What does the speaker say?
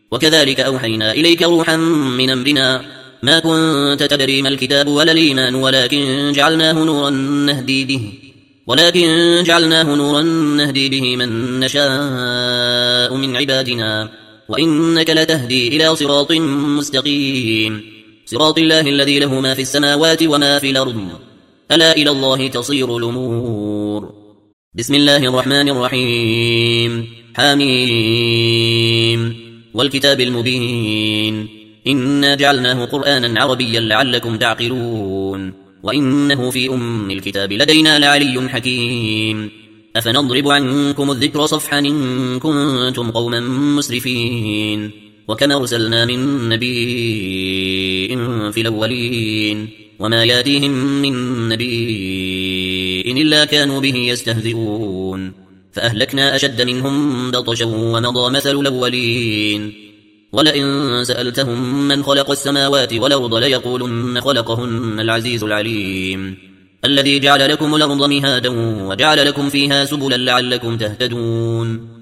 وكذلك أوحينا إليك روحا من أمرنا ما كنت تدري ما الكتاب ولا الإيمان ولكن جعلناه نورا نهدي به من نشاء من عبادنا وإنك لتهدي إلى صراط مستقيم صراط الله الذي له ما في السماوات وما في الأرض ألا إلى الله تصير الأمور. بسم الله الرحمن الرحيم. حميم والكتاب المبين إنا جعلناه قرآنا عربيا لعلكم تعقلون وإنه في أم الكتاب لدينا لعلي حكيم. أفنضرب عنكم الذكر صفحا إن كنتم قوما مسرفين وكما أرسلنا من نبي في الأولين وما ياتيهم من نبي إلا كانوا به يستهزئون فأهلكنا أشد منهم بطشا ومضى مثل الأولين ولئن سألتهم من خلق السماوات والأرض ليقولن خلقهن العزيز العليم الذي جعل لكم الأرض مهادا وجعل لكم فيها سبلا لعلكم تهتدون